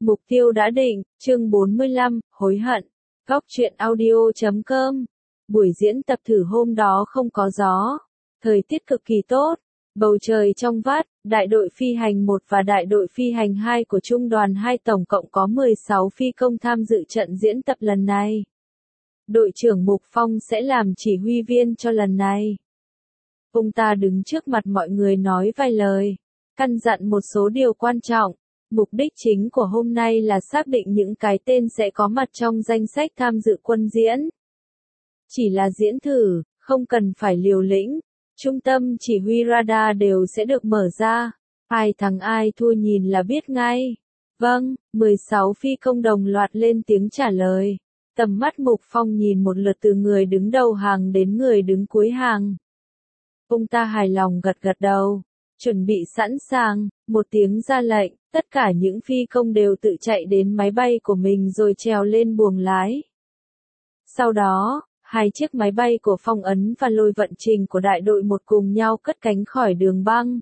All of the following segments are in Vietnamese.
Mục tiêu đã định, chương 45, hối hận. Góc truyện audio.com. Buổi diễn tập thử hôm đó không có gió. Thời tiết cực kỳ tốt. Bầu trời trong vắt, đại đội phi hành 1 và đại đội phi hành 2 của trung đoàn 2 tổng cộng có 16 phi công tham dự trận diễn tập lần này. Đội trưởng Mục Phong sẽ làm chỉ huy viên cho lần này. Ông ta đứng trước mặt mọi người nói vài lời, căn dặn một số điều quan trọng. Mục đích chính của hôm nay là xác định những cái tên sẽ có mặt trong danh sách tham dự quân diễn. Chỉ là diễn thử, không cần phải liều lĩnh. Trung tâm chỉ huy radar đều sẽ được mở ra. Ai thắng ai thua nhìn là biết ngay. Vâng, 16 phi công đồng loạt lên tiếng trả lời. Tầm mắt Mục Phong nhìn một lượt từ người đứng đầu hàng đến người đứng cuối hàng. Ông ta hài lòng gật gật đầu. Chuẩn bị sẵn sàng, một tiếng ra lệnh, tất cả những phi công đều tự chạy đến máy bay của mình rồi trèo lên buồng lái. Sau đó, hai chiếc máy bay của Phong Ấn và Lôi Vận Trình của đại đội 1 cùng nhau cất cánh khỏi đường băng.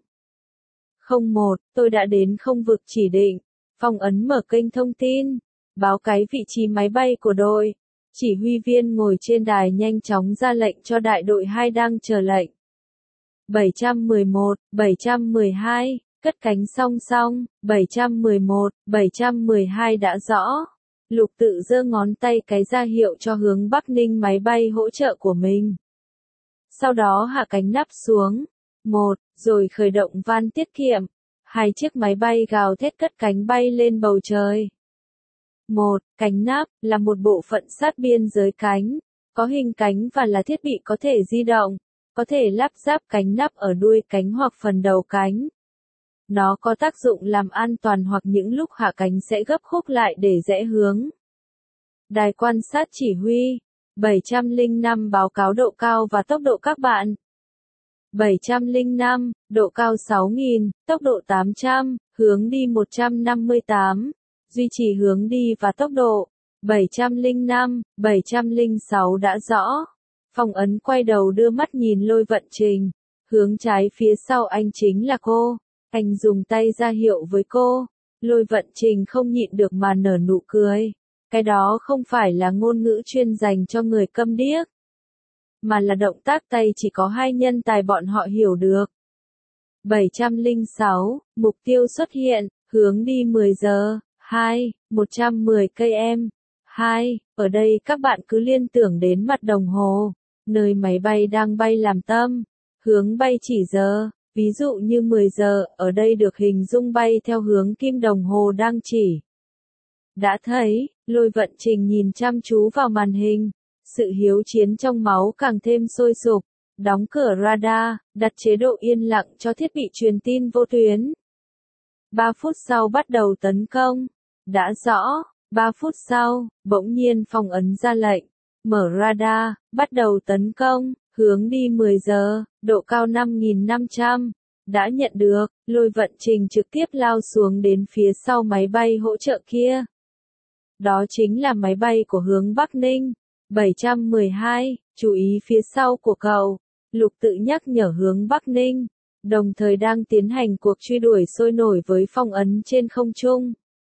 01, tôi đã đến không vực chỉ định. Phong Ấn mở kênh thông tin, báo cái vị trí máy bay của đội. Chỉ huy viên ngồi trên đài nhanh chóng ra lệnh cho đại đội 2 đang chờ lệnh. 711, 712, cất cánh song song, 711, 712 đã rõ. Lục Tự giơ ngón tay cái ra hiệu cho hướng Bắc Ninh máy bay hỗ trợ của mình. Sau đó hạ cánh nắp xuống. 1, rồi khởi động van tiết kiệm. Hai chiếc máy bay gào thét cất cánh bay lên bầu trời. 1, cánh nắp là một bộ phận sát biên giới cánh, có hình cánh và là thiết bị có thể di động. Có thể lắp ráp cánh nắp ở đuôi cánh hoặc phần đầu cánh. Nó có tác dụng làm an toàn hoặc những lúc hạ cánh sẽ gấp khúc lại để rẽ hướng. Đài quan sát chỉ huy. 705 báo cáo độ cao và tốc độ các bạn. 705, độ cao 6.000, tốc độ 800, hướng đi 158. Duy trì hướng đi và tốc độ. 705, 706 đã rõ. Phong Ấn quay đầu đưa mắt nhìn Lôi Vận Trình. Hướng trái phía sau anh chính là cô. Anh dùng tay ra hiệu với cô. Lôi Vận Trình không nhịn được mà nở nụ cười. Cái đó không phải là ngôn ngữ chuyên dành cho người câm điếc. Mà là động tác tay chỉ có hai nhân tài bọn họ hiểu được. 706, mục tiêu xuất hiện, hướng đi 10 giờ, 2, 110 km. 2, ở đây các bạn cứ liên tưởng đến mặt đồng hồ. Nơi máy bay đang bay làm tâm, hướng bay chỉ giờ, ví dụ như 10 giờ, ở đây được hình dung bay theo hướng kim đồng hồ đang chỉ. Đã thấy, Lôi Vận Trình nhìn chăm chú vào màn hình, sự hiếu chiến trong máu càng thêm sôi sục, đóng cửa radar, đặt chế độ yên lặng cho thiết bị truyền tin vô tuyến. 3 phút sau bắt đầu tấn công, đã rõ, 3 phút sau, bỗng nhiên Phong Ấn ra lệnh. Mở radar, bắt đầu tấn công, hướng đi 10 giờ, độ cao 5.500. Đã nhận được, Lôi Vận Trình trực tiếp lao xuống đến phía sau máy bay hỗ trợ kia. Đó chính là máy bay của hướng Bắc Ninh. 712, chú ý phía sau của cậu. Lục Tự nhắc nhở hướng Bắc Ninh, đồng thời đang tiến hành cuộc truy đuổi sôi nổi với Phong Ấn trên không trung.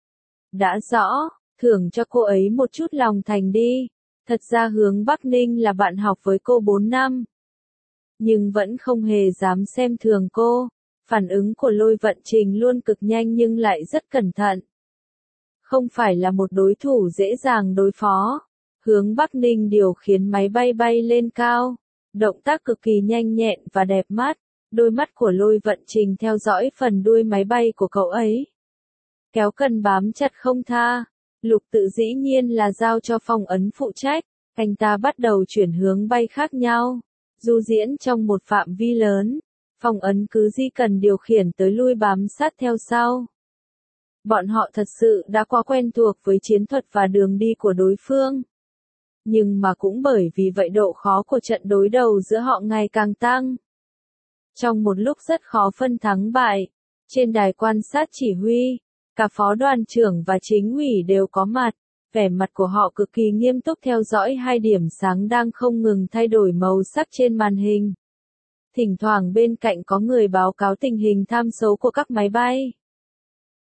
Đã rõ, thưởng cho cô ấy một chút lòng thành đi. Thật ra hướng Bắc Ninh là bạn học với cô 4 năm. Nhưng vẫn không hề dám xem thường cô. Phản ứng của Lôi Vận Trình luôn cực nhanh nhưng lại rất cẩn thận. Không phải là một đối thủ dễ dàng đối phó. Hướng Bắc Ninh điều khiển máy bay bay lên cao. Động tác cực kỳ nhanh nhẹn và đẹp mắt. Đôi mắt của Lôi Vận Trình theo dõi phần đuôi máy bay của cậu ấy. Kéo cần bám chặt không tha. Lục Tự dĩ nhiên là giao cho Phong Ấn phụ trách, anh ta bắt đầu chuyển hướng bay khác nhau, du diễn trong một phạm vi lớn, Phong Ấn cứ di cần điều khiển tới lui bám sát theo sau. Bọn họ thật sự đã quá quen thuộc với chiến thuật và đường đi của đối phương. Nhưng mà cũng bởi vì vậy độ khó của trận đối đầu giữa họ ngày càng tăng. Trong một lúc rất khó phân thắng bại, trên đài quan sát chỉ huy, cả phó đoàn trưởng và chính ủy đều có mặt, vẻ mặt của họ cực kỳ nghiêm túc theo dõi hai điểm sáng đang không ngừng thay đổi màu sắc trên màn hình. Thỉnh thoảng bên cạnh có người báo cáo tình hình tham số của các máy bay.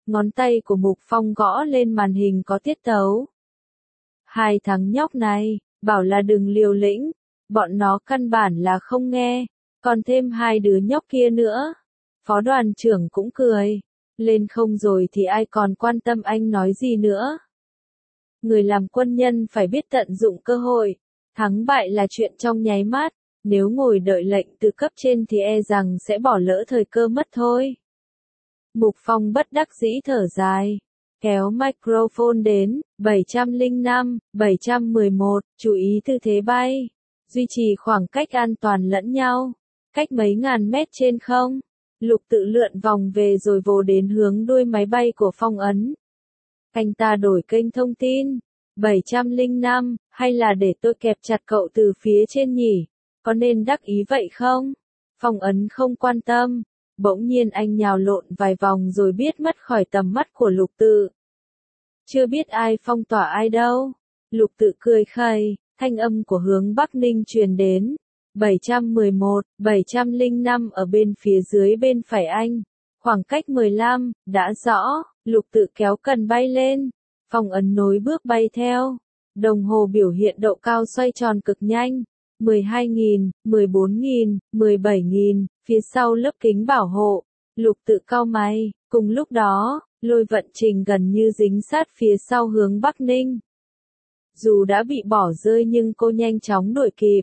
Ngón tay của Mục Phong gõ lên màn hình có tiết tấu. Hai thằng nhóc này, bảo là đừng liều lĩnh, bọn nó căn bản là không nghe, còn thêm hai đứa nhóc kia nữa. Phó đoàn trưởng cũng cười, lên không rồi thì ai còn quan tâm anh nói gì nữa. Người làm quân nhân phải biết tận dụng cơ hội, thắng bại là chuyện trong nháy mắt, nếu ngồi đợi lệnh từ cấp trên thì e rằng sẽ bỏ lỡ thời cơ mất thôi. Mục Phong bất đắc dĩ thở dài, kéo microphone đến, 705, 711, chú ý tư thế bay, duy trì khoảng cách an toàn lẫn nhau, cách mấy ngàn mét trên không. Lục Tự lượn vòng về rồi vồ đến hướng đuôi máy bay của Phong Ấn. Anh ta đổi kênh thông tin, 705, hay là để tôi kẹp chặt cậu từ phía trên nhỉ, có nên đắc ý vậy không? Phong Ấn không quan tâm, bỗng nhiên anh nhào lộn vài vòng rồi biết mất khỏi tầm mắt của Lục Tự. Chưa biết ai phong tỏa ai đâu. Lục Tự cười khẩy, thanh âm của hướng Bắc Ninh truyền đến. 711, 705 ở bên phía dưới bên phải anh. Khoảng cách 15, đã rõ, Lục Tự kéo cần bay lên. Phong Ấn nối bước bay theo. Đồng hồ biểu hiện độ cao xoay tròn cực nhanh. 12.000, 14.000, 17.000, phía sau lớp kính bảo hộ. Lục Tự cau mày, cùng lúc đó, Lôi Vận Trình gần như dính sát phía sau hướng Bắc Ninh. Dù đã bị bỏ rơi nhưng cô nhanh chóng đuổi kịp.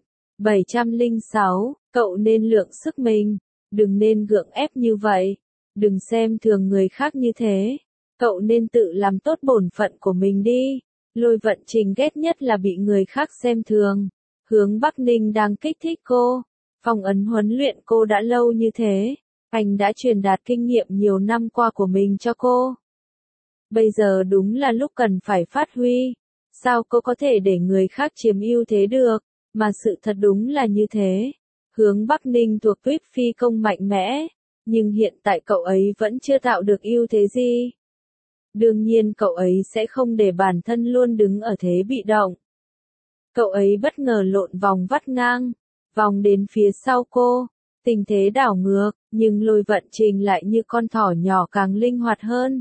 706, cậu nên lượng sức mình, đừng nên gượng ép như vậy, đừng xem thường người khác như thế, cậu nên tự làm tốt bổn phận của mình đi. Lôi Vận Trình ghét nhất là bị người khác xem thường. Hướng Bắc Ninh đang kích thích cô, Phong Ấn huấn luyện cô đã lâu như thế, anh đã truyền đạt kinh nghiệm nhiều năm qua của mình cho cô. Bây giờ đúng là lúc cần phải phát huy, sao cô có thể để người khác chiếm ưu thế được? Mà sự thật đúng là như thế. Hướng Bắc Ninh thuộc tuyết phi công mạnh mẽ, nhưng hiện tại cậu ấy vẫn chưa tạo được ưu thế gì. Đương nhiên cậu ấy sẽ không để bản thân luôn đứng ở thế bị động. Cậu ấy bất ngờ lộn vòng vắt ngang, vòng đến phía sau cô, tình thế đảo ngược, nhưng Lôi Vận Trình lại như con thỏ nhỏ càng linh hoạt hơn.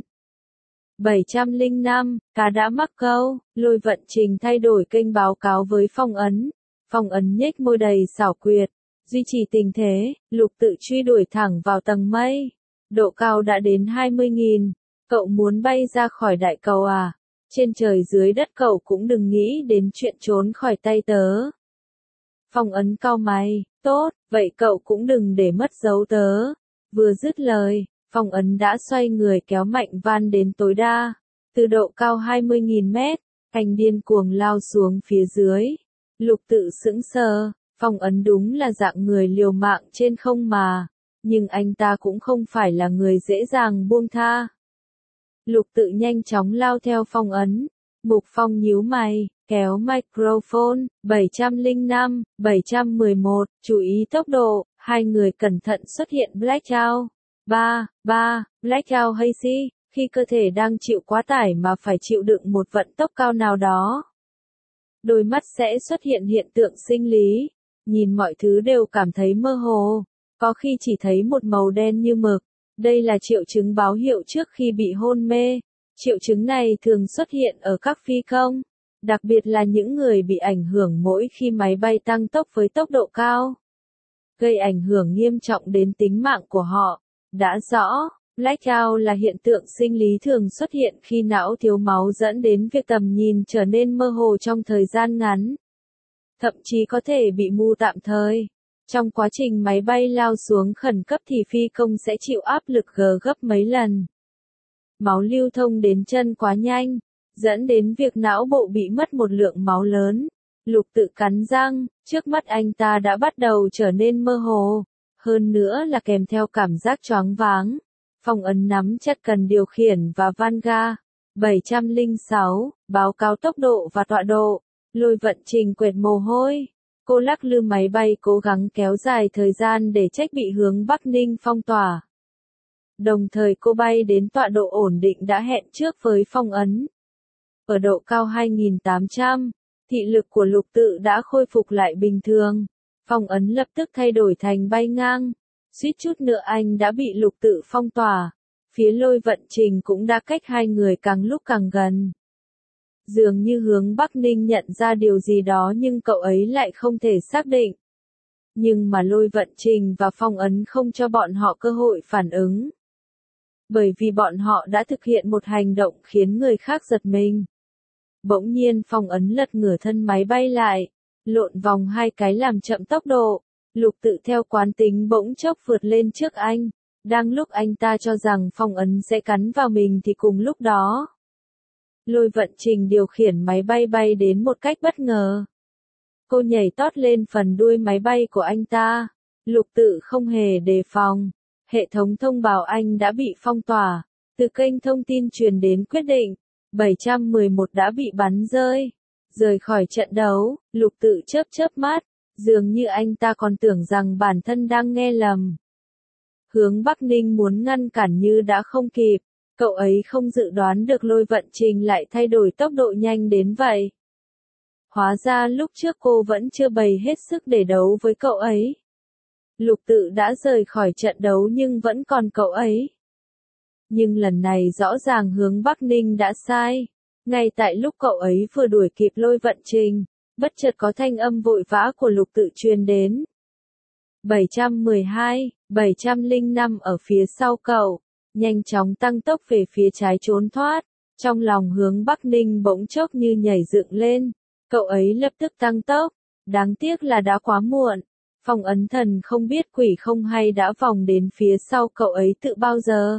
705, cá đã mắc câu, Lôi Vận Trình thay đổi kênh báo cáo với Phong Ấn. Phong Ấn nhếch môi đầy xảo quyệt, duy trì tình thế, Lục Tự truy đuổi thẳng vào tầng mây. Độ cao đã đến 20.000, cậu muốn bay ra khỏi đại cầu à? Trên trời dưới đất cậu cũng đừng nghĩ đến chuyện trốn khỏi tay tớ. Phong Ấn cau mày, tốt, vậy cậu cũng đừng để mất dấu tớ. Vừa dứt lời, Phong Ấn đã xoay người kéo mạnh van đến tối đa. Từ độ cao 20.000 mét, anh điên cuồng lao xuống phía dưới. Lục Tự sững sờ, Phong Ấn đúng là dạng người liều mạng trên không mà, nhưng anh ta cũng không phải là người dễ dàng buông tha. Lục Tự nhanh chóng lao theo Phong Ấn, Mục Phong nhíu mày, kéo microphone, 705, 711, chú ý tốc độ, hai người cẩn thận xuất hiện blackout. 3, blackout hazy, khi cơ thể đang chịu quá tải mà phải chịu đựng một vận tốc cao nào đó. Đôi mắt sẽ xuất hiện hiện tượng sinh lý, nhìn mọi thứ đều cảm thấy mơ hồ, có khi chỉ thấy một màu đen như mực. Đây là triệu chứng báo hiệu trước khi bị hôn mê. Triệu chứng này thường xuất hiện ở các phi công, đặc biệt là những người bị ảnh hưởng mỗi khi máy bay tăng tốc với tốc độ cao, gây ảnh hưởng nghiêm trọng đến tính mạng của họ. Đã rõ, blackout là hiện tượng sinh lý thường xuất hiện khi não thiếu máu dẫn đến việc tầm nhìn trở nên mơ hồ trong thời gian ngắn, thậm chí có thể bị mù tạm thời. Trong quá trình máy bay lao xuống khẩn cấp thì phi công sẽ chịu áp lực gấp mấy lần. Máu lưu thông đến chân quá nhanh, dẫn đến việc não bộ bị mất một lượng máu lớn. Lục Tự cắn răng, trước mắt anh ta đã bắt đầu trở nên mơ hồ, hơn nữa là kèm theo cảm giác choáng váng. Phong Ấn nắm chặt cần điều khiển và van ga. 706, báo cáo tốc độ và tọa độ. Lôi Vận Trình quệt mồ hôi. Cô lắc lư máy bay cố gắng kéo dài thời gian để tránh bị hướng Bắc Ninh phong tỏa. Đồng thời cô bay đến tọa độ ổn định đã hẹn trước với Phong Ấn. Ở độ cao 2.800, thị lực của Lục Tự đã khôi phục lại bình thường. Phong Ấn lập tức thay đổi thành bay ngang. Suýt chút nữa anh đã bị Lục Tự phong tỏa. phía Lôi Vận Trình cũng đã cách hai người càng lúc càng gần. Dường như Hướng Bắc Ninh nhận ra điều gì đó nhưng cậu ấy lại không thể xác định. Nhưng mà Lôi Vận Trình và Phong Ấn không cho bọn họ cơ hội phản ứng. Bởi vì bọn họ đã thực hiện một hành động khiến người khác giật mình. Bỗng nhiên Phong Ấn lật ngửa thân máy bay lại, lộn vòng hai cái làm chậm tốc độ. Lục Tự theo quán tính bỗng chốc vượt lên trước anh. Đang lúc anh ta cho rằng Phong Ấn sẽ cắn vào mình thì cùng lúc đó, Lôi Vận Trình điều khiển máy bay bay đến một cách bất ngờ. Cô nhảy tót lên phần đuôi máy bay của anh ta. Lục Tự không hề đề phòng. Hệ thống thông báo anh đã bị phong tỏa. Từ kênh thông tin truyền đến quyết định 711 đã bị bắn rơi. Rời khỏi trận đấu, Lục Tự chớp chớp mắt, dường như anh ta còn tưởng rằng bản thân đang nghe lầm. Hướng Bắc Ninh muốn ngăn cản như đã không kịp. Cậu ấy không dự đoán được Lôi Vận Trình lại thay đổi tốc độ nhanh đến vậy. Hóa ra lúc trước cô vẫn chưa bày hết sức để đấu với cậu ấy. Lục Tự đã rời khỏi trận đấu nhưng vẫn còn cậu ấy. Nhưng lần này rõ ràng Hướng Bắc Ninh đã sai. Ngay tại lúc cậu ấy vừa đuổi kịp Lôi Vận Trình, bất chợt có thanh âm vội vã của Lục Tự truyền đến. 712, 705 ở phía sau cậu, nhanh chóng tăng tốc về phía trái trốn thoát. Trong lòng Hướng Bắc Ninh bỗng chốc như nhảy dựng lên, cậu ấy lập tức tăng tốc. Đáng tiếc là đã quá muộn. Phong Ấn Thần không biết quỷ không hay đã vòng đến phía sau cậu ấy tự bao giờ.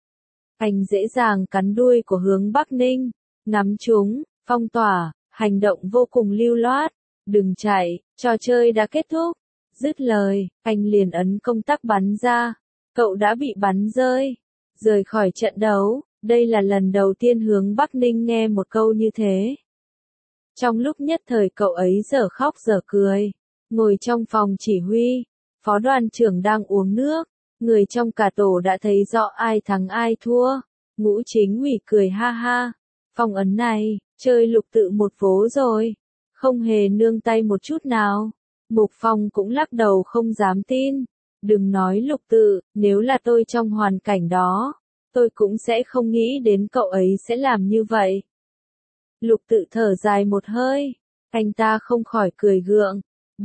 Anh dễ dàng cắn đuôi của Hướng Bắc Ninh, nắm chúng, phong tỏa, hành động vô cùng lưu loát. Đừng chạy, trò chơi đã kết thúc. Dứt lời, anh liền ấn công tắc bắn ra. Cậu đã bị bắn rơi. Rời khỏi trận đấu, đây là lần đầu tiên Hướng Bắc Ninh nghe một câu như thế. Trong lúc nhất thời cậu ấy dở khóc dở cười. Ngồi trong phòng chỉ huy, phó đoàn trưởng đang uống nước. Người trong cả tổ đã thấy rõ ai thắng ai thua. Ngũ Chính ủy cười ha ha. Phong Ấn này, chơi Lục Tự một vố rồi. Không hề nương tay một chút nào. Mục Phong cũng lắc đầu không dám tin. Đừng nói Lục Tự, nếu là tôi trong hoàn cảnh đó, tôi cũng sẽ không nghĩ đến cậu ấy sẽ làm như vậy. Lục Tự thở dài một hơi. Anh ta không khỏi cười gượng.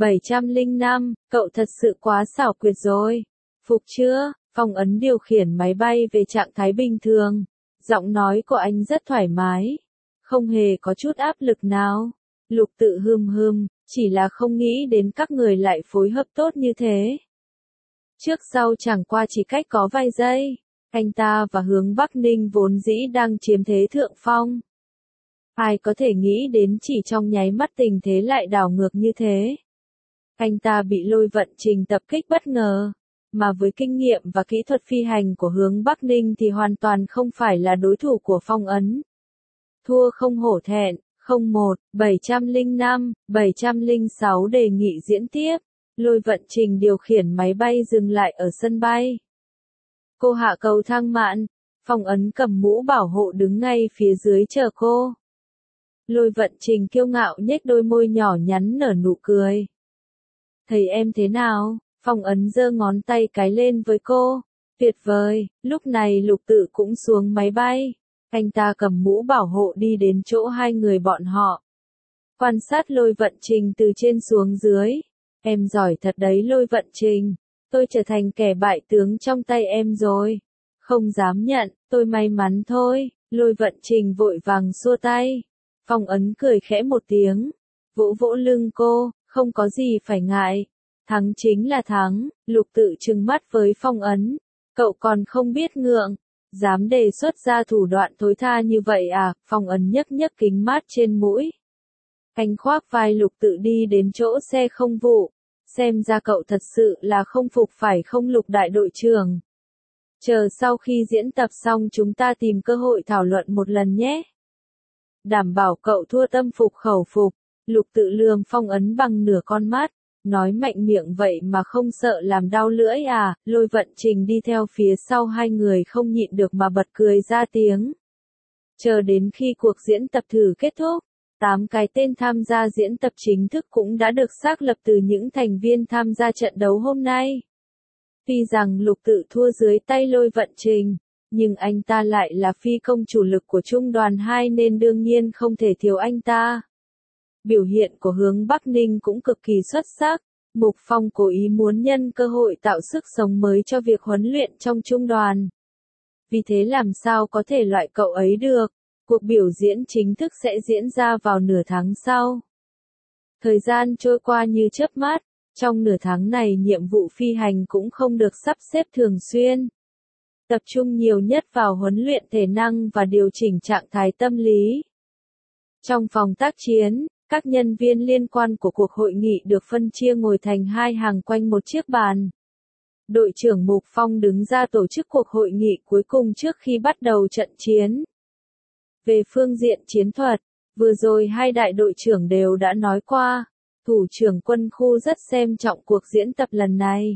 705, cậu thật sự quá xảo quyệt rồi. Phục chưa? Phong Ấn điều khiển máy bay về trạng thái bình thường. Giọng nói của anh rất thoải mái. Không hề có chút áp lực nào. Lục Tự hừm, chỉ là không nghĩ đến các người lại phối hợp tốt như thế. Trước sau chẳng qua chỉ cách có vài giây. Anh ta và Hướng Bắc Ninh vốn dĩ đang chiếm thế thượng phong. Ai có thể nghĩ đến chỉ trong nháy mắt tình thế lại đảo ngược như thế. Anh ta bị Lôi Vận Trình tập kích bất ngờ. Mà với kinh nghiệm và kỹ thuật phi hành của Hướng Bắc Ninh thì hoàn toàn không phải là đối thủ của Phong Ấn. Thua không hổ thẹn. 01, 705, 706 đề nghị diễn tiếp. Lôi Vận Trình điều khiển máy bay dừng lại ở sân bay. Cô hạ cầu thang mạn. Phong Ấn cầm mũ bảo hộ đứng ngay phía dưới chờ cô. Lôi Vận Trình kiêu ngạo nhếch đôi môi nhỏ nhắn nở nụ cười. Thấy em thế nào? Phong Ấn giơ ngón tay cái lên với cô. Tuyệt vời. Lúc này Lục Tự cũng xuống máy bay. Anh ta cầm mũ bảo hộ đi đến chỗ hai người bọn họ. Quan sát Lôi Vận Trình từ trên xuống dưới. Em giỏi thật đấy Lôi Vận Trình. Tôi trở thành kẻ bại tướng trong tay em rồi. Không dám nhận, tôi may mắn thôi. Lôi Vận Trình vội vàng xua tay. Phong Ấn cười khẽ một tiếng. Vỗ vỗ lưng cô, không có gì phải ngại. Thắng chính là thắng. Lục Tự trừng mắt với Phong Ấn. Cậu còn không biết ngượng. Dám đề xuất ra thủ đoạn thối tha như vậy à? Phong Ấn nhấc nhấc kính mát trên mũi. Anh khoác vai Lục Tự đi đến chỗ xe không vụ. Xem ra cậu thật sự là không phục phải không Lục đại đội trưởng? Chờ sau khi diễn tập xong chúng ta tìm cơ hội thảo luận một lần nhé. Đảm bảo cậu thua tâm phục khẩu phục. Lục Tự lườm Phong Ấn bằng nửa con mắt. Nói mạnh miệng vậy mà không sợ làm đau lưỡi à? Lôi Vận Trình đi theo phía sau hai người không nhịn được mà bật cười ra tiếng. Chờ đến khi cuộc diễn tập thử kết thúc, 8 cái tên tham gia diễn tập chính thức cũng đã được xác lập từ những thành viên tham gia trận đấu hôm nay. Tuy rằng Lục Tự thua dưới tay Lôi Vận Trình, nhưng anh ta lại là phi công chủ lực của trung đoàn 2 nên đương nhiên không thể thiếu anh ta. Biểu hiện của hướng Bắc Ninh cũng cực kỳ xuất sắc. Mục Phong cố ý muốn nhân cơ hội tạo sức sống mới cho việc huấn luyện trong trung đoàn. Vì thế làm sao có thể loại cậu ấy được. Cuộc biểu diễn chính thức sẽ diễn ra vào nửa tháng sau. Thời gian trôi qua như chớp mắt, trong nửa tháng này nhiệm vụ phi hành cũng không được sắp xếp thường xuyên. Tập trung nhiều nhất vào huấn luyện thể năng và điều chỉnh trạng thái tâm lý. Trong phòng tác chiến, các nhân viên liên quan của cuộc hội nghị được phân chia ngồi thành hai hàng quanh một chiếc bàn. Đội trưởng Mục Phong đứng ra tổ chức cuộc hội nghị cuối cùng trước khi bắt đầu trận chiến. Về phương diện chiến thuật, vừa rồi hai đại đội trưởng đều đã nói qua, thủ trưởng quân khu rất xem trọng cuộc diễn tập lần này.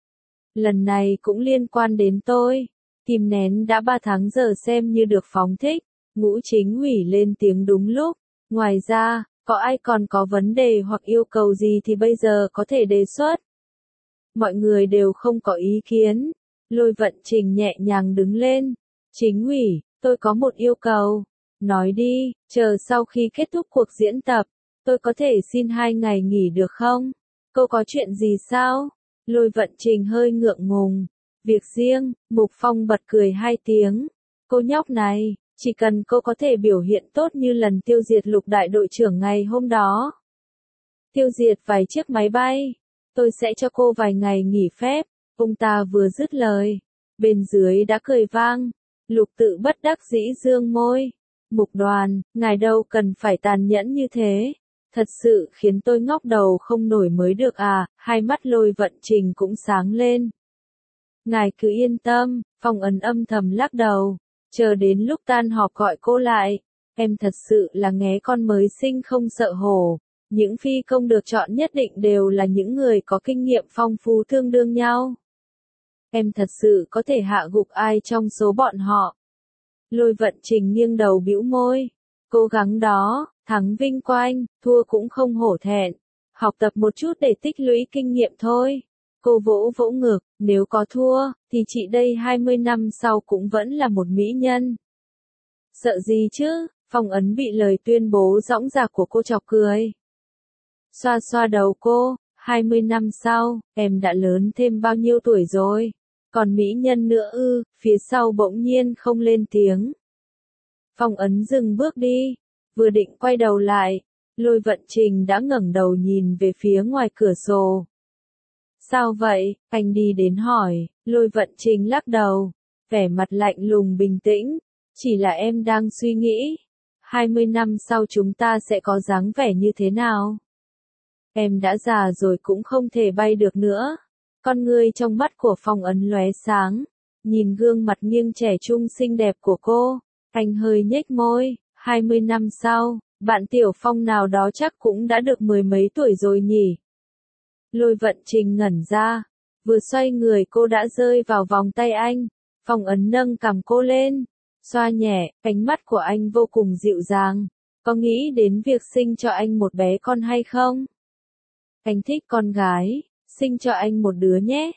Lần này cũng liên quan đến tôi, kìm nén đã 3 tháng giờ xem như được phóng thích, Ngũ Chính ủy lên tiếng đúng lúc. Ngoài ra, có ai còn có vấn đề hoặc yêu cầu gì thì bây giờ có thể đề xuất. Mọi người đều không có ý kiến. Lôi Vận Trình nhẹ nhàng đứng lên. Chính ủy, tôi có một yêu cầu. Nói đi, chờ sau khi kết thúc cuộc diễn tập, tôi có thể xin 2 ngày nghỉ được không? Cô có chuyện gì sao? Lôi Vận Trình hơi ngượng ngùng. Việc riêng, Mục Phong bật cười 2 tiếng. Cô nhóc này, chỉ cần cô có thể biểu hiện tốt như lần tiêu diệt Lục đại đội trưởng ngày hôm đó. Tiêu diệt vài chiếc máy bay, tôi sẽ cho cô vài ngày nghỉ phép. Ông ta vừa dứt lời, bên dưới đã cười vang. Lục Tự bất đắc dĩ dương môi. Mục Đoàn, ngài đâu cần phải tàn nhẫn như thế. Thật sự khiến tôi ngóc đầu không nổi mới được à. Hai mắt Lôi Vận Trình cũng sáng lên. Ngài cứ yên tâm, Phong Ấn âm thầm lắc đầu. Chờ đến lúc tan họp gọi cô lại. Em thật sự là nghé con mới sinh không sợ hổ. Những phi công được chọn nhất định đều là những người có kinh nghiệm phong phú tương đương nhau. Em thật sự có thể hạ gục ai trong số bọn họ. Lôi Vận Trình nghiêng đầu bĩu môi. Cố gắng đó, thắng vinh quang, thua cũng không hổ thẹn. Học tập một chút để tích lũy kinh nghiệm thôi. Cô vỗ vỗ ngực, nếu có thua, thì chị đây 20 năm sau cũng vẫn là một mỹ nhân. Sợ gì chứ, Phong Ấn bị lời tuyên bố dõng dạc của cô chọc cười. Xoa xoa đầu cô, 20 năm sau, em đã lớn thêm bao nhiêu tuổi rồi? Còn mỹ nhân nữa ư? Phía sau bỗng nhiên không lên tiếng. Phong Ấn dừng bước đi, vừa định quay đầu lại, Lôi Vận Trình đã ngẩng đầu nhìn về phía ngoài cửa sổ. Sao vậy? Anh đi đến hỏi. Lôi Vận Trình lắc đầu, vẻ mặt lạnh lùng bình tĩnh. Chỉ là em đang suy nghĩ, 20 năm sau chúng ta sẽ có dáng vẻ như thế nào? Em đã già rồi cũng không thể bay được nữa. Con ngươi trong mắt của Phong Ấn lóe sáng, nhìn gương mặt nghiêng trẻ trung xinh đẹp của cô, anh hơi nhếch môi. 20 năm sau, bạn Tiểu Phong nào đó chắc cũng đã được 10 mấy tuổi rồi nhỉ? Lôi Vận Trình ngẩn ra, vừa xoay người cô đã rơi vào vòng tay anh. Phong Ấn nâng cằm cô lên, xoa nhẹ, ánh mắt của anh vô cùng dịu dàng. Có nghĩ đến việc sinh cho anh một bé con hay không? Anh thích con gái, sinh cho anh một đứa nhé.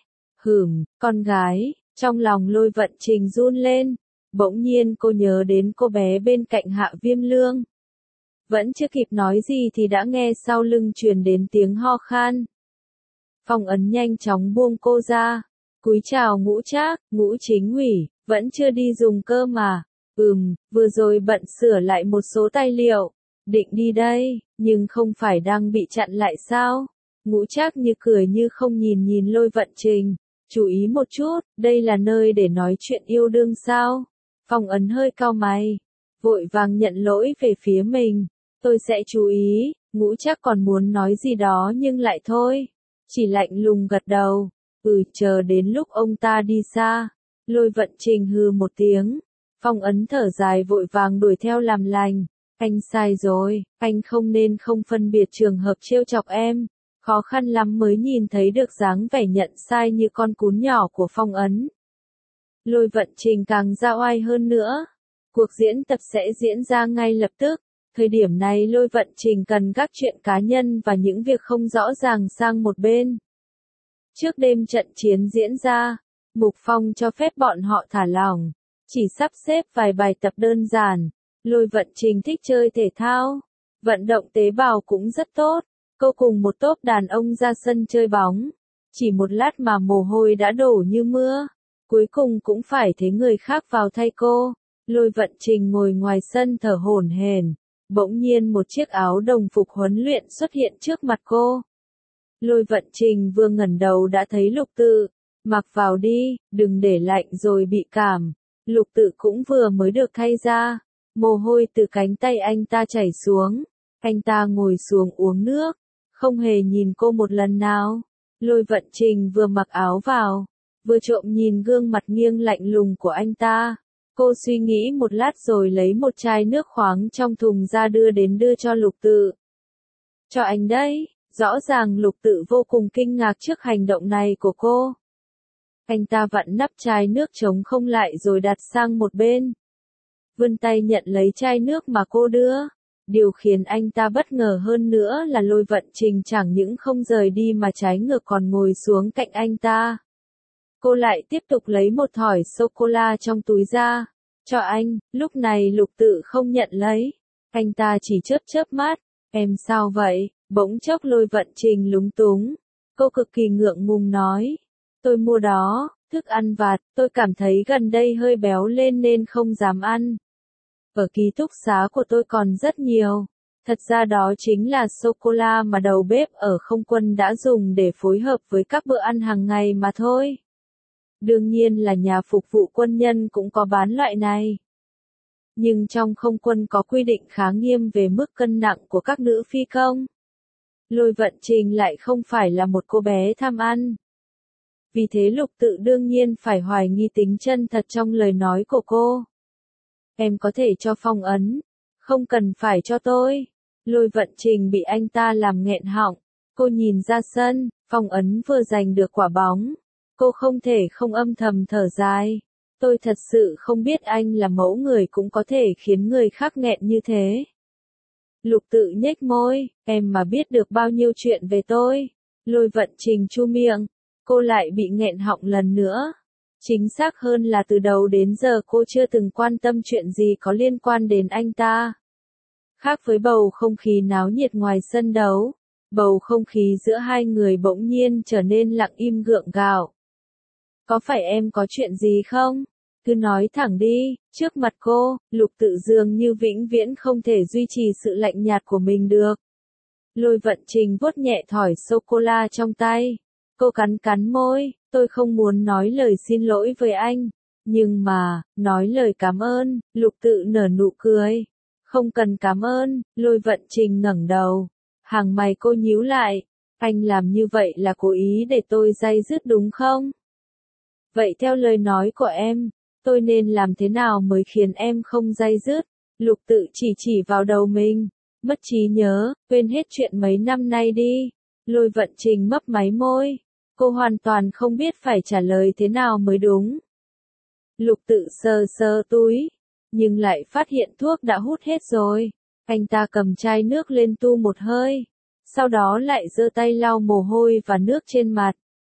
Con gái, trong lòng Lôi Vận Trình run lên. Bỗng nhiên cô nhớ đến cô bé bên cạnh Hạ Viêm Lương. Vẫn chưa kịp nói gì thì đã nghe sau lưng truyền đến tiếng ho khan. Phong Ấn nhanh chóng buông cô ra. Cúi chào Ngũ Trác, Ngũ Chính ủy, vẫn chưa đi dùng cơm mà. Vừa rồi bận sửa lại một số tài liệu. Định đi đây, nhưng không phải đang bị chặn lại sao? Ngũ Trác như cười như không nhìn Lôi Vận Trình. Chú ý một chút, đây là nơi để nói chuyện yêu đương sao? Phong Ấn hơi cau mày, vội vàng nhận lỗi về phía mình. Tôi sẽ chú ý. Ngũ Trác còn muốn nói gì đó nhưng lại thôi. Chỉ lạnh lùng gật đầu. Chờ đến lúc ông ta đi xa. Lôi Vận Trình hừ một tiếng. Phong Ấn thở dài vội vàng đuổi theo làm lành. Anh sai rồi, anh không nên không phân biệt trường hợp trêu chọc em. Khó khăn lắm mới nhìn thấy được dáng vẻ nhận sai như con cún nhỏ của Phong Ấn. Lôi Vận Trình càng ra oai hơn nữa. Cuộc diễn tập sẽ diễn ra ngay lập tức. Thời điểm này Lôi Vận Trình cần các chuyện cá nhân và những việc không rõ ràng sang một bên. Trước đêm trận chiến diễn ra, Mục Phong cho phép bọn họ thả lỏng. chỉ sắp xếp vài bài tập đơn giản. Lôi Vận Trình thích chơi thể thao, vận động tế bào cũng rất tốt. Cô cùng một tốp đàn ông ra sân chơi bóng. Chỉ một lát mà mồ hôi đã đổ như mưa. Cuối cùng cũng phải thế người khác vào thay cô. Lôi Vận Trình ngồi ngoài sân thở hổn hển. Bỗng nhiên một chiếc áo đồng phục huấn luyện xuất hiện trước mặt cô. Lôi Vận Trình vừa ngẩng đầu đã thấy Lục Tự. Mặc vào đi, đừng để lạnh rồi bị cảm. Lục Tự cũng vừa mới được thay ra. Mồ hôi từ cánh tay anh ta chảy xuống. Anh ta ngồi xuống uống nước. Không hề nhìn cô một lần nào. Lôi Vận Trình vừa mặc áo vào. Vừa trộm nhìn gương mặt nghiêng lạnh lùng của anh ta. Cô suy nghĩ một lát rồi lấy một chai nước khoáng trong thùng ra đưa cho Lục Tự. Cho anh đấy. Rõ ràng Lục Tự vô cùng kinh ngạc trước hành động này của cô. Anh ta vặn nắp chai nước trống không lại rồi đặt sang một bên. Vươn tay nhận lấy chai nước mà cô đưa. Điều khiến anh ta bất ngờ hơn nữa là Lôi Vận Trình chẳng những không rời đi mà trái ngược còn ngồi xuống cạnh anh ta. Cô lại tiếp tục lấy một thỏi sô-cô-la trong túi ra. Cho anh, lúc này Lục Tự không nhận lấy. Anh ta chỉ chớp mắt. Em sao vậy? Bỗng chốc Lôi Vận Trình lúng túng. Cô cực kỳ ngượng ngùng nói. Tôi mua đó, thức ăn vặt, tôi cảm thấy gần đây hơi béo lên nên không dám ăn. Ở ký túc xá của tôi còn rất nhiều. Thật ra đó chính là sô-cô-la mà đầu bếp ở không quân đã dùng để phối hợp với các bữa ăn hàng ngày mà thôi. Đương nhiên là nhà phục vụ quân nhân cũng có bán loại này. Nhưng trong không quân có quy định khá nghiêm về mức cân nặng của các nữ phi công. Lôi Vận Trình lại không phải là một cô bé tham ăn. Vì thế Lục Tự đương nhiên phải hoài nghi tính chân thật trong lời nói của cô. Em có thể cho phong ấn, không cần phải cho tôi. Lôi Vận Trình bị anh ta làm nghẹn họng. Cô nhìn ra sân, phong ấn vừa giành được quả bóng. Cô không thể không âm thầm thở dài. Tôi thật sự không biết anh là mẫu người cũng có thể khiến người khác nghẹn như thế. Lục Tự nhếch môi, em mà biết được bao nhiêu chuyện về tôi. Lôi Vận Trình chu miệng, cô lại bị nghẹn họng lần nữa. Chính xác hơn là từ đầu đến giờ cô chưa từng quan tâm chuyện gì có liên quan đến anh ta. Khác với bầu không khí náo nhiệt ngoài sân đấu, bầu không khí giữa hai người bỗng nhiên trở nên lặng im gượng gạo. Có phải em có chuyện gì không? Cứ nói thẳng đi. Trước mặt cô, Lục Tự dường như vĩnh viễn không thể duy trì sự lạnh nhạt của mình được. Lôi Vận Trình vuốt nhẹ thỏi sô-cô-la trong tay. Cô cắn môi, tôi không muốn nói lời xin lỗi với anh. Nhưng mà, nói lời cảm ơn. Lục Tự nở nụ cười. Không cần cảm ơn. Lôi Vận Trình ngẩng đầu. Hàng mày cô nhíu lại. Anh làm như vậy là cố ý để tôi day dứt đúng không? Vậy theo lời nói của em, tôi nên làm thế nào mới khiến em không day dứt? Lục Tự chỉ vào đầu mình. Mất trí nhớ, quên hết chuyện mấy năm nay đi. Lôi Vận Trình mấp máy môi. Cô hoàn toàn không biết phải trả lời thế nào mới đúng. Lục Tự sờ túi, nhưng lại phát hiện thuốc đã hút hết rồi. Anh ta cầm chai nước lên tu một hơi. Sau đó lại giơ tay lau mồ hôi và nước trên mặt.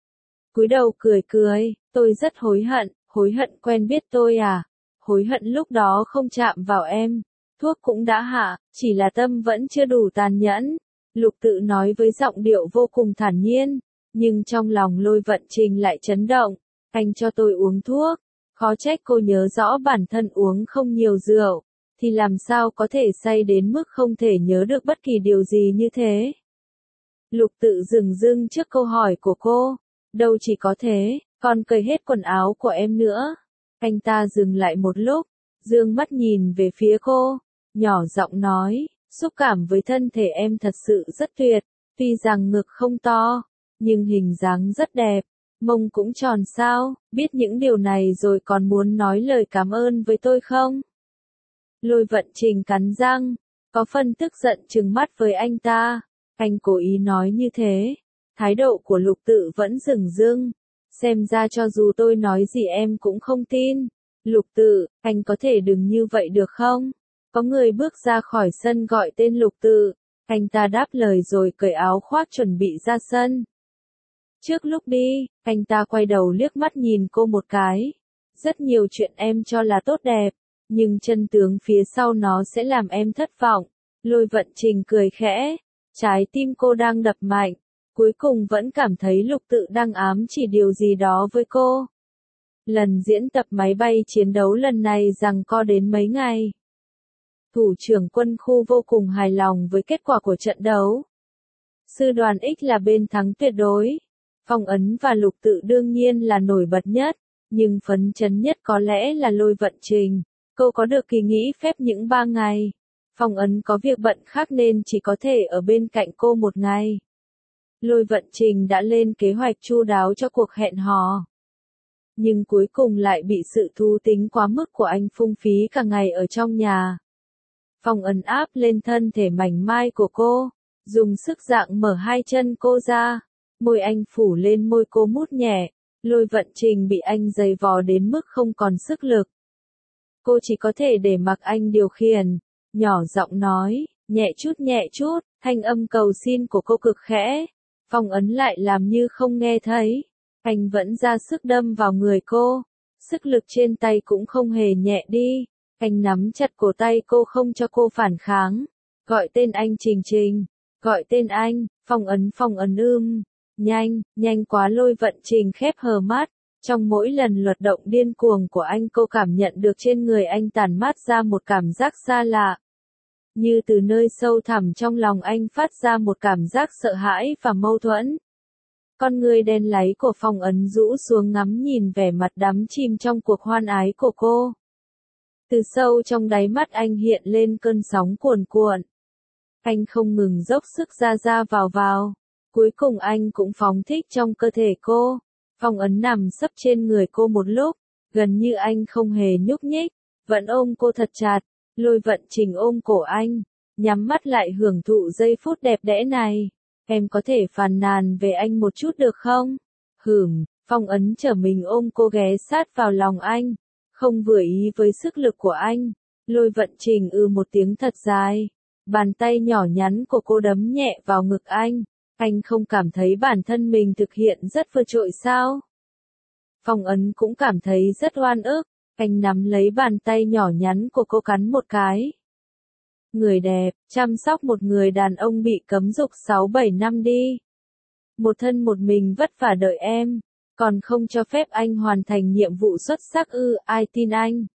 Cúi đầu cười, tôi rất hối hận quen biết tôi à. Hối hận lúc đó không chạm vào em. Thuốc cũng đã hạ, chỉ là tâm vẫn chưa đủ tàn nhẫn. Lục Tự nói với giọng điệu vô cùng thản nhiên, nhưng trong lòng Lôi Vận Trình lại chấn động. Anh cho tôi uống thuốc, khó trách cô nhớ rõ bản thân uống không nhiều rượu, thì làm sao có thể say đến mức không thể nhớ được bất kỳ điều gì như thế. Lục Tự dửng dưng trước câu hỏi của cô. Đâu chỉ có thế, còn cởi hết quần áo của em nữa. Anh ta dừng lại một lúc, dương mắt nhìn về phía cô, nhỏ giọng nói, xúc cảm với thân thể em thật sự rất tuyệt, tuy rằng ngực không to, nhưng hình dáng rất đẹp, mông cũng tròn sao, biết những điều này rồi còn muốn nói lời cảm ơn với tôi không? Lôi Vận Trình cắn răng, có phần tức giận trừng mắt với anh ta, anh cố ý nói như thế. Thái độ của Lục Tự vẫn dửng dưng. Xem ra cho dù tôi nói gì em cũng không tin. Lục Tự, anh có thể đừng như vậy được không? Có người bước ra khỏi sân gọi tên Lục Tự. Anh ta đáp lời rồi cởi áo khoác chuẩn bị ra sân. Trước lúc đi, anh ta quay đầu liếc mắt nhìn cô một cái. Rất nhiều chuyện em cho là tốt đẹp, nhưng chân tướng phía sau nó sẽ làm em thất vọng. Lôi Vận Trình cười khẽ, trái tim cô đang đập mạnh, cuối cùng vẫn cảm thấy Lục Tự đang ám chỉ điều gì đó với cô. Lần diễn tập máy bay chiến đấu lần này giằng co đến mấy ngày. Thủ trưởng quân khu vô cùng hài lòng với kết quả của trận đấu. Sư đoàn X là bên thắng tuyệt đối. Phong Ấn và Lục Tự đương nhiên là nổi bật nhất, nhưng phấn chấn nhất có lẽ là Lôi Vận Trình. Cô có được kỳ nghỉ phép những 3 ngày. Phong Ấn có việc bận khác nên chỉ có thể ở bên cạnh cô một ngày. Lôi Vận Trình đã lên kế hoạch chu đáo cho cuộc hẹn hò. Nhưng cuối cùng lại bị sự thú tính quá mức của anh phung phí cả ngày ở trong nhà. Phong Ấn áp lên thân thể mảnh mai của cô, dùng sức dạng mở hai chân cô ra, môi anh phủ lên môi cô mút nhẹ, Lôi Vận Trình bị anh giày vò đến mức không còn sức lực. Cô chỉ có thể để mặc anh điều khiển, nhỏ giọng nói, nhẹ chút, thanh âm cầu xin của cô cực khẽ. Phong Ấn lại làm như không nghe thấy, anh vẫn ra sức đâm vào người cô, sức lực trên tay cũng không hề nhẹ đi, anh nắm chặt cổ tay cô không cho cô phản kháng, gọi tên anh Trình, gọi tên anh, Phong Ấn nhanh quá. Lôi Vận Trình khép hờ mắt, trong mỗi lần luật động điên cuồng của anh cô cảm nhận được trên người anh tản mát ra một cảm giác xa lạ. Như từ nơi sâu thẳm trong lòng anh phát ra một cảm giác sợ hãi và mâu thuẫn. Con người đen láy của Phong Ấn rũ xuống ngắm nhìn vẻ mặt đắm chìm trong cuộc hoan ái của cô. Từ sâu trong đáy mắt anh hiện lên cơn sóng cuồn cuộn. Anh không ngừng dốc sức ra vào. Cuối cùng anh cũng phóng thích trong cơ thể cô. Phong Ấn nằm sấp trên người cô một lúc, gần như anh không hề nhúc nhích, vẫn ôm cô thật chặt. Lôi Vận Trình ôm cổ anh, nhắm mắt lại hưởng thụ giây phút đẹp đẽ này. Em có thể phàn nàn về anh một chút được không? Phong Ấn trở mình ôm cô ghé sát vào lòng anh, không vừa ý với sức lực của anh. Lôi Vận Trình một tiếng thật dài, bàn tay nhỏ nhắn của cô đấm nhẹ vào ngực anh. Anh không cảm thấy bản thân mình thực hiện rất vượt trội sao? Phong Ấn cũng cảm thấy rất oan ức, anh nắm lấy bàn tay nhỏ nhắn của cô cắn một cái. Người đẹp, chăm sóc một người đàn ông bị cấm dục 6-7 năm đi. Một thân một mình vất vả đợi em, còn không cho phép anh hoàn thành nhiệm vụ xuất sắc ai tin anh.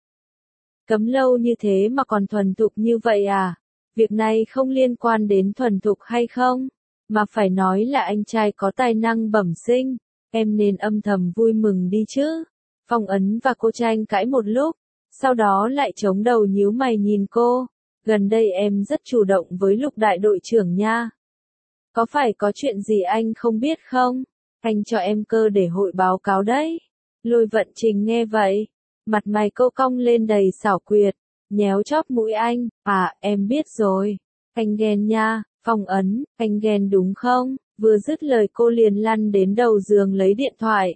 Cấm lâu như thế mà còn thuần thục như vậy à? Việc này không liên quan đến thuần thục hay không, mà phải nói là anh trai có tài năng bẩm sinh, em nên âm thầm vui mừng đi chứ. Phong Ấn và cô tranh cãi một lúc, sau đó lại chống đầu nhíu mày nhìn cô. Gần đây em rất chủ động với Lục đại đội trưởng nha. Có phải có chuyện gì anh không biết không? Anh cho em cơ để hội báo cáo đấy. Lôi Vận Trình nghe vậy, mặt mày cô cong lên đầy xảo quyệt, nhéo chóp mũi anh. À, em biết rồi. Anh ghen nha. Phong Ấn, anh ghen đúng không? Vừa dứt lời cô liền lăn đến đầu giường lấy điện thoại.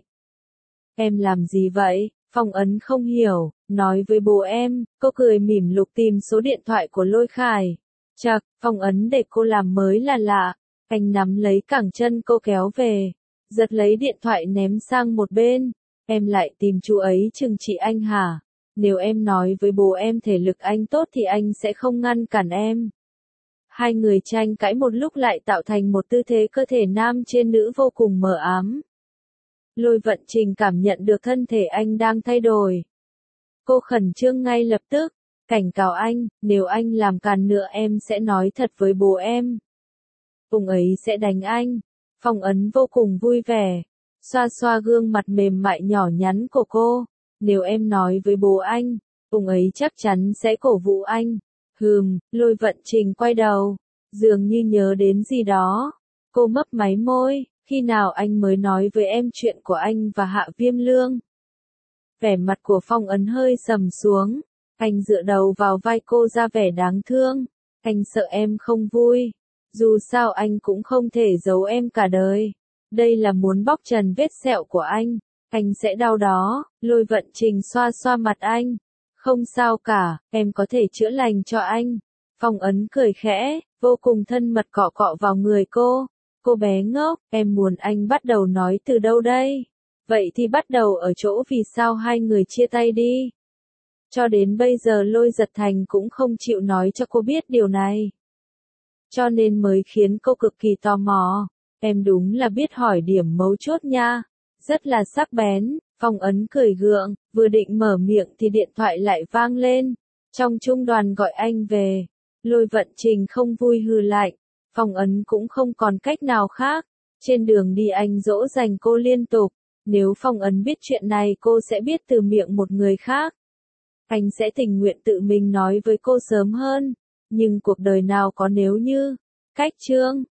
Em làm gì vậy? Phong Ấn không hiểu, nói với bố em. Cô cười mỉm lục tìm số điện thoại của Lôi Khải. Chậc, Phong Ấn để cô làm mới là lạ. Anh nắm lấy cẳng chân cô kéo về, giật lấy điện thoại ném sang một bên. Em lại tìm chú ấy trừng trị anh hả? Nếu em nói với bố em thể lực anh tốt thì anh sẽ không ngăn cản em. Hai người tranh cãi một lúc lại tạo thành một tư thế cơ thể nam trên nữ vô cùng mờ ám. Lôi Vận Trình cảm nhận được thân thể anh đang thay đổi. Cô khẩn trương ngay lập tức, cảnh cáo anh, nếu anh làm càn nữa em sẽ nói thật với bố em. Ông ấy sẽ đánh anh. Phong Ấn vô cùng vui vẻ, xoa xoa gương mặt mềm mại nhỏ nhắn của cô. Nếu em nói với bố anh, ông ấy chắc chắn sẽ cổ vũ anh. Lôi Vận Trình quay đầu, dường như nhớ đến gì đó. Cô mấp máy môi, khi nào anh mới nói với em chuyện của anh và Hạ Viêm Lương? Vẻ mặt của Phong Ấn hơi sầm xuống, anh dựa đầu vào vai cô ra vẻ đáng thương. Anh sợ em không vui. Dù sao anh cũng không thể giấu em cả đời. Đây là muốn bóc trần vết sẹo của anh sẽ đau đó. Lôi Vận Trình xoa xoa mặt anh. Không sao cả, em có thể chữa lành cho anh. Phong Ấn cười khẽ, vô cùng thân mật cọ cọ vào người cô. Cô bé ngốc, em muốn anh bắt đầu nói từ đâu đây? Vậy thì bắt đầu ở chỗ vì sao hai người chia tay đi. Cho đến bây giờ Lôi Giật Thành cũng không chịu nói cho cô biết điều này. Cho nên mới khiến cô cực kỳ tò mò. Em đúng là biết hỏi điểm mấu chốt nha. Rất là sắc bén. Phong Ấn cười gượng, vừa định mở miệng thì điện thoại lại vang lên. Trong trung đoàn gọi anh về. Lôi Vận Trình không vui hừ lạnh. Phong Ấn cũng không còn cách nào khác. Trên đường đi anh dỗ dành cô liên tục. Nếu Phong Ấn biết chuyện này cô sẽ biết từ miệng một người khác. Anh sẽ tình nguyện tự mình nói với cô sớm hơn. Nhưng cuộc đời nào có nếu như. Cách chương